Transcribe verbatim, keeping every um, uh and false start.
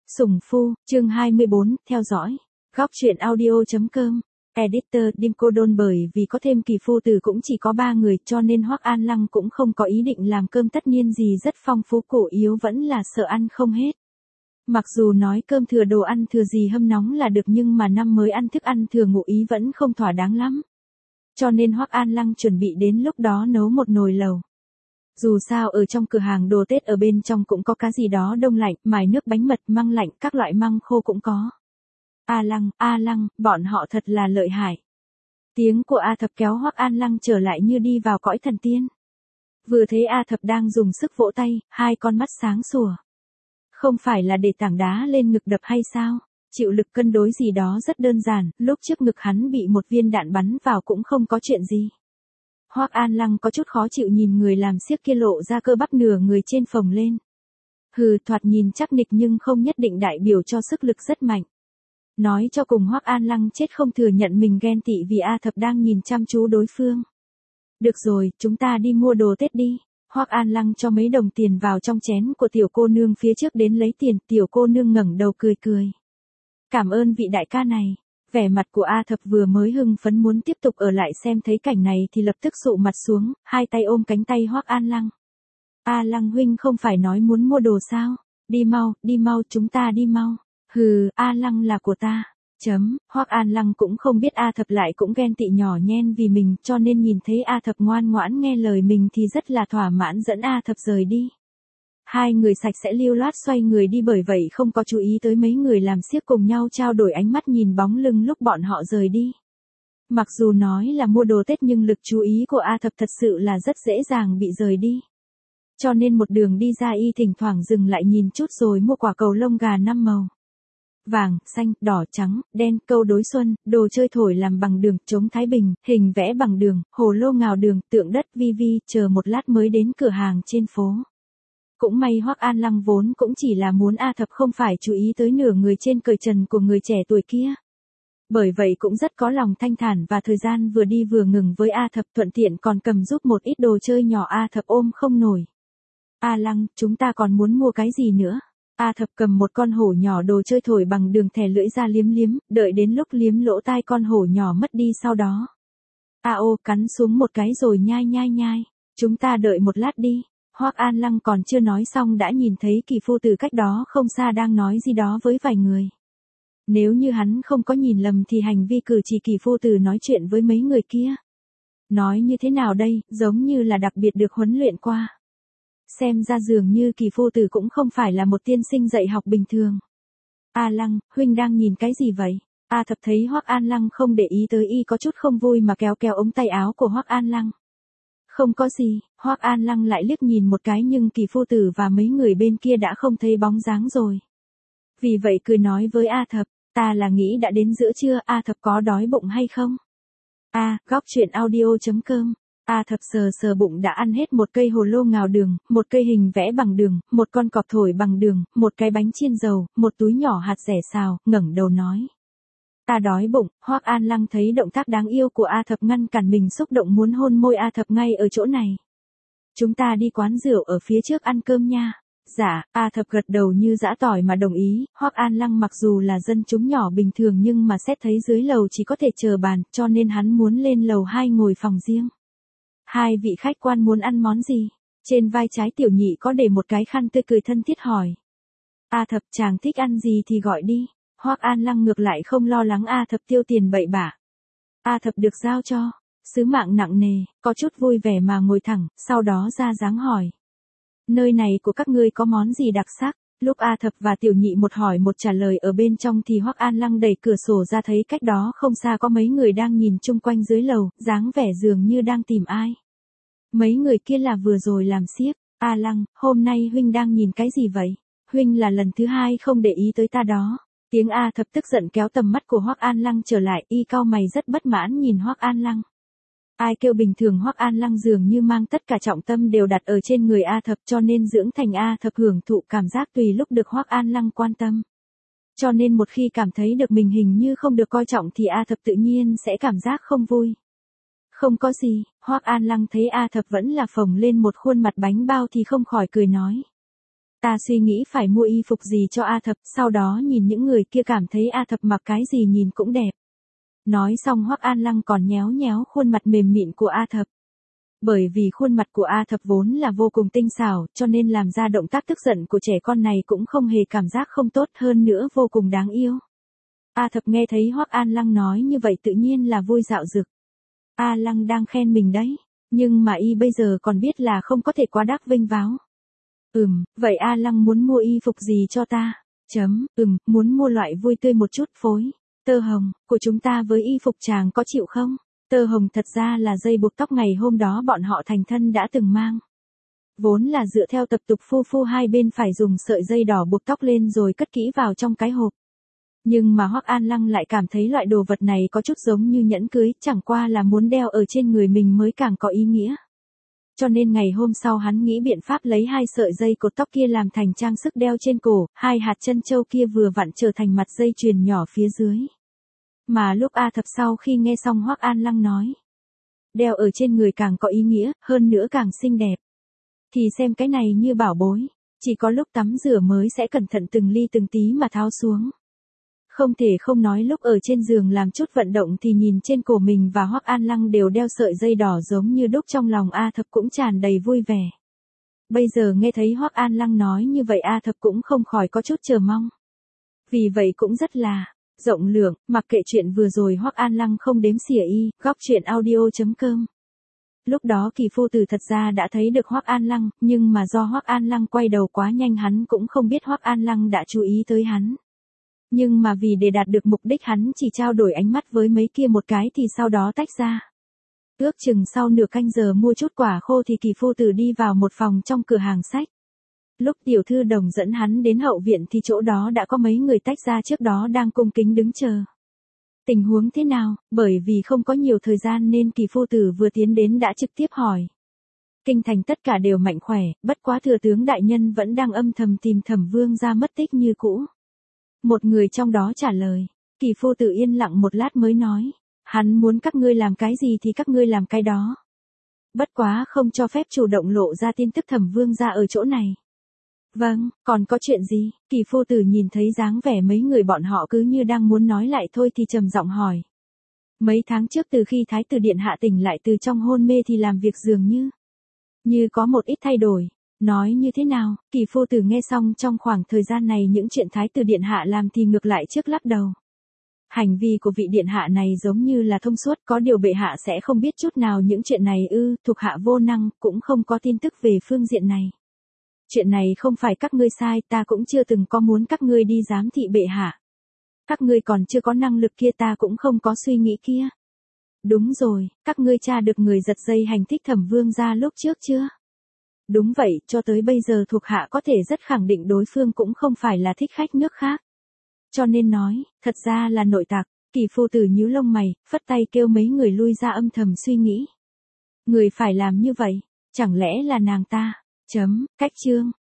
Sủng Phu, chương hai mươi bốn, theo dõi. Góc truyện audio.com. Editor Đinh Cô Đôn. Bởi vì có thêm kỳ phu tử cũng chỉ có ba người cho nên Hoắc An Lăng cũng không có ý định làm cơm tất niên gì rất phong phú, cổ yếu vẫn là sợ ăn không hết. Mặc dù nói cơm thừa đồ ăn thừa gì hâm nóng là được nhưng mà năm mới ăn thức ăn thừa ngụ ý vẫn không thỏa đáng lắm. Cho nên Hoắc An Lăng chuẩn bị đến lúc đó nấu một nồi lẩu. Dù sao ở trong cửa hàng đồ Tết ở bên trong cũng có cái gì đó đông lạnh, mài nước bánh mật, măng lạnh, các loại măng khô cũng có. A Lăng, A Lăng, bọn họ thật là lợi hại. Tiếng của A Thập kéo Hoắc An Lăng trở lại như đi vào cõi thần tiên. Vừa thấy A Thập đang dùng sức vỗ tay, hai con mắt sáng sủa. Không phải là để tảng đá lên ngực đập hay sao? Chịu lực cân đối gì đó rất đơn giản, lúc trước ngực hắn bị một viên đạn bắn vào cũng không có chuyện gì. Hoắc An Lăng có chút khó chịu nhìn người làm xiếc kia lộ ra cơ bắp nửa người trên phồng lên. Hừ, thoạt nhìn chắc nịch nhưng không nhất định đại biểu cho sức lực rất mạnh. Nói cho cùng Hoắc An Lăng chết không thừa nhận mình ghen tị vì A Thập đang nhìn chăm chú đối phương. Được rồi, chúng ta đi mua đồ Tết đi. Hoắc An Lăng cho mấy đồng tiền vào trong chén của tiểu cô nương phía trước đến lấy tiền, tiểu cô nương ngẩng đầu cười cười. Cảm ơn vị đại ca này. Vẻ mặt của A Thập vừa mới hưng phấn muốn tiếp tục ở lại xem thấy cảnh này thì lập tức sụ mặt xuống, hai tay ôm cánh tay Hoắc An Lăng. A Lăng huynh không phải nói muốn mua đồ sao? Đi mau, đi mau, chúng ta đi mau. Hừ, A Lăng là của ta. Chấm, Hoắc An Lăng cũng không biết A Thập lại cũng ghen tị nhỏ nhen vì mình cho nên nhìn thấy A Thập ngoan ngoãn nghe lời mình thì rất là thỏa mãn dẫn A Thập rời đi. Hai người sạch sẽ lưu loát xoay người đi bởi vậy không có chú ý tới mấy người làm xiếc cùng nhau trao đổi ánh mắt nhìn bóng lưng lúc bọn họ rời đi. Mặc dù nói là mua đồ Tết nhưng lực chú ý của A Thập thật sự là rất dễ dàng bị rời đi. Cho nên một đường đi ra y thỉnh thoảng dừng lại nhìn chút rồi mua quả cầu lông gà năm màu. Vàng, xanh, đỏ, trắng, đen, câu đối xuân, đồ chơi thổi làm bằng đường, chống Thái Bình, hình vẽ bằng đường, hồ lô ngào đường, tượng đất vi vi, chờ một lát mới đến cửa hàng trên phố. Cũng may Hoắc An Lăng vốn cũng chỉ là muốn A Thập không phải chú ý tới nửa người trên cởi trần của người trẻ tuổi kia. Bởi vậy cũng rất có lòng thanh thản và thời gian vừa đi vừa ngừng với A Thập thuận tiện còn cầm giúp một ít đồ chơi nhỏ A Thập ôm không nổi. A Lăng, chúng ta còn muốn mua cái gì nữa? A Thập cầm một con hổ nhỏ đồ chơi thổi bằng đường thè lưỡi ra liếm liếm, đợi đến lúc liếm lỗ tai con hổ nhỏ mất đi sau đó. A ô cắn xuống một cái rồi nhai nhai nhai, chúng ta đợi một lát đi. Hoắc An Lăng còn chưa nói xong đã nhìn thấy kỳ phu tử cách đó không xa đang nói gì đó với vài người. Nếu như hắn không có nhìn lầm thì hành vi cử chỉ kỳ phu tử nói chuyện với mấy người kia. Nói như thế nào đây, giống như là đặc biệt được huấn luyện qua. Xem ra dường như kỳ phu tử cũng không phải là một tiên sinh dạy học bình thường. A Lăng, huynh đang nhìn cái gì vậy? A Thập thấy Hoắc An Lăng không để ý tới y có chút không vui mà kéo kéo ống tay áo của Hoắc An Lăng. Không có gì, Hoắc An Lăng lại liếc nhìn một cái nhưng kỳ phu tử và mấy người bên kia đã không thấy bóng dáng rồi. Vì vậy cười nói với A Thập, ta là nghĩ đã đến giữa trưa, A Thập có đói bụng hay không? A, góc truyện audio.com. A Thập sờ sờ bụng đã ăn hết một cây hồ lô ngào đường, một cây hình vẽ bằng đường, một con cọp thổi bằng đường, một cái bánh chiên dầu, một túi nhỏ hạt dẻ xào, ngẩng đầu nói. Ta đói bụng. Hoắc An Lăng thấy động tác đáng yêu của A Thập ngăn cản mình xúc động muốn hôn môi A Thập ngay ở chỗ này. Chúng ta đi quán rượu ở phía trước ăn cơm nha. Dạ, A Thập gật đầu như giã tỏi mà đồng ý. Hoắc An Lăng mặc dù là dân chúng nhỏ bình thường nhưng mà xét thấy dưới lầu chỉ có thể chờ bàn cho nên hắn muốn lên lầu hai ngồi phòng riêng. Hai vị khách quan muốn ăn món gì? Trên vai trái tiểu nhị có để một cái khăn tươi cười thân thiết hỏi. A Thập chàng thích ăn gì thì gọi đi. Hoắc An Lăng ngược lại không lo lắng A Thập tiêu tiền bậy bạ. A Thập được giao cho sứ mạng nặng nề, có chút vui vẻ mà ngồi thẳng, sau đó ra dáng hỏi. Nơi này của các ngươi có món gì đặc sắc? Lúc A Thập và tiểu nhị một hỏi một trả lời ở bên trong thì Hoắc An Lăng đẩy cửa sổ ra thấy cách đó không xa có mấy người đang nhìn chung quanh dưới lầu, dáng vẻ dường như đang tìm ai. Mấy người kia là vừa rồi làm xiếc. A Lăng, hôm nay huynh đang nhìn cái gì vậy? Huynh là lần thứ hai không để ý tới ta đó. Tiếng A Thập tức giận kéo tầm mắt của Hoắc An Lăng trở lại, y cau mày rất bất mãn nhìn Hoắc An Lăng. Ai kêu bình thường Hoắc An Lăng dường như mang tất cả trọng tâm đều đặt ở trên người A Thập cho nên dưỡng thành A Thập hưởng thụ cảm giác tùy lúc được Hoắc An Lăng quan tâm. Cho nên một khi cảm thấy được mình hình như không được coi trọng thì A Thập tự nhiên sẽ cảm giác không vui. Không có gì, Hoắc An Lăng thấy A Thập vẫn là phồng lên một khuôn mặt bánh bao thì không khỏi cười nói. Ta suy nghĩ phải mua y phục gì cho A Thập, sau đó nhìn những người kia cảm thấy A Thập mặc cái gì nhìn cũng đẹp. Nói xong Hoắc An Lăng còn nhéo nhéo khuôn mặt mềm mịn của A Thập. Bởi vì khuôn mặt của A Thập vốn là vô cùng tinh xảo, cho nên làm ra động tác tức giận của trẻ con này cũng không hề cảm giác không tốt, hơn nữa vô cùng đáng yêu. A Thập nghe thấy Hoắc An Lăng nói như vậy tự nhiên là vui dạo dực. A Lăng đang khen mình đấy, nhưng mà y bây giờ còn biết là không có thể quá đắc vênh váo. Ừm, vậy A Lăng muốn mua y phục gì cho ta? Chấm, ừm, muốn mua loại vui tươi một chút phối. Tơ hồng, của chúng ta với y phục chàng có chịu không? Tơ hồng thật ra là dây buộc tóc ngày hôm đó bọn họ thành thân đã từng mang. Vốn là dựa theo tập tục phu phu hai bên phải dùng sợi dây đỏ buộc tóc lên rồi cất kỹ vào trong cái hộp. Nhưng mà Hoắc An Lăng lại cảm thấy loại đồ vật này có chút giống như nhẫn cưới, chẳng qua là muốn đeo ở trên người mình mới càng có ý nghĩa. Cho nên ngày hôm sau hắn nghĩ biện pháp lấy hai sợi dây cột tóc kia làm thành trang sức đeo trên cổ, hai hạt chân châu kia vừa vặn trở thành mặt dây chuyền nhỏ phía dưới. Mà lúc A Thập sau khi nghe xong Hoắc An Lăng nói, đeo ở trên người càng có ý nghĩa, hơn nữa càng xinh đẹp. Thì xem cái này như bảo bối, chỉ có lúc tắm rửa mới sẽ cẩn thận từng ly từng tí mà tháo xuống. Không thể không nói lúc ở trên giường làm chút vận động thì nhìn trên cổ mình và Hoắc An Lăng đều đeo sợi dây đỏ giống như đúc, trong lòng A Thập cũng tràn đầy vui vẻ. Bây giờ nghe thấy Hoắc An Lăng nói như vậy A Thập cũng không khỏi có chút chờ mong. Vì vậy cũng rất là rộng lượng, mặc kệ chuyện vừa rồi Hoắc An Lăng không đếm xỉa y, góc chuyện audio chấm com. Lúc đó Kỳ Phu Tử thật ra đã thấy được Hoắc An Lăng, nhưng mà do Hoắc An Lăng quay đầu quá nhanh hắn cũng không biết Hoắc An Lăng đã chú ý tới hắn. Nhưng mà vì để đạt được mục đích hắn chỉ trao đổi ánh mắt với mấy kia một cái thì sau đó tách ra. Ước chừng sau nửa canh giờ mua chút quả khô thì Kỳ Phu Tử đi vào một phòng trong cửa hàng sách. Lúc tiểu thư Đồng dẫn hắn đến hậu viện thì chỗ đó đã có mấy người tách ra trước đó đang cung kính đứng chờ. Tình huống thế nào? Bởi vì không có nhiều thời gian nên Kỳ Phu Tử vừa tiến đến đã trực tiếp hỏi. Kinh thành tất cả đều mạnh khỏe, bất quá thừa tướng đại nhân vẫn đang âm thầm tìm Thẩm Vương gia mất tích như cũ. Một người trong đó trả lời. Kỳ Phu Tử yên lặng một lát mới nói. Hắn muốn các ngươi làm cái gì thì các ngươi làm cái đó. Bất quá không cho phép chủ động lộ ra tin tức Thẩm Vương gia ở chỗ này. Vâng, còn có chuyện gì? Kỳ Phu Tử nhìn thấy dáng vẻ mấy người bọn họ cứ như đang muốn nói lại thôi thì trầm giọng hỏi. Mấy tháng trước từ khi Thái tử Điện hạ tỉnh lại từ trong hôn mê thì làm việc dường như Như có một ít thay đổi. Nói như thế nào? Kỳ Phu Tử nghe xong trong khoảng thời gian này những chuyện Thái tử Điện hạ làm thì ngược lại trước lắc đầu. Hành vi của vị Điện hạ này giống như là thông suốt, có điều bệ hạ sẽ không biết chút nào những chuyện này ư? Thuộc hạ vô năng, cũng không có tin tức về phương diện này. Chuyện này không phải các ngươi sai, ta cũng chưa từng có muốn các ngươi đi giám thị bệ hạ. Các ngươi còn chưa có năng lực kia, ta cũng không có suy nghĩ kia. Đúng rồi, các ngươi tra được người giật dây hành thích Thẩm Vương gia lúc trước chưa? Đúng vậy, cho tới bây giờ thuộc hạ có thể rất khẳng định đối phương cũng không phải là thích khách nước khác. Cho nên nói, thật ra là nội tặc. Kỳ Phu Tử nhíu lông mày, phất tay kêu mấy người lui ra âm thầm suy nghĩ. Người phải làm như vậy, chẳng lẽ là nàng ta? Chấm, cách chương.